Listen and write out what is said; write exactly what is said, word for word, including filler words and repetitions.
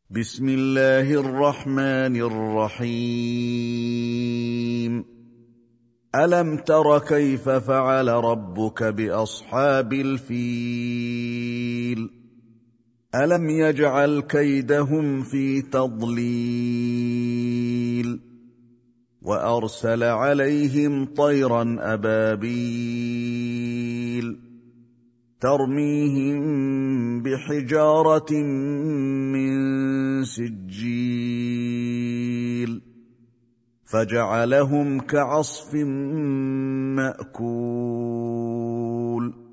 بسم الله الرحمن الرحيم. ألم تر كيف فعل ربك بأصحاب الفيل؟ ألم يجعل كيدهم في تضليل وأرسل عليهم طيرا أبابيل ترميهم بحجارة من سجيل فجعلهم كعصف مأكول.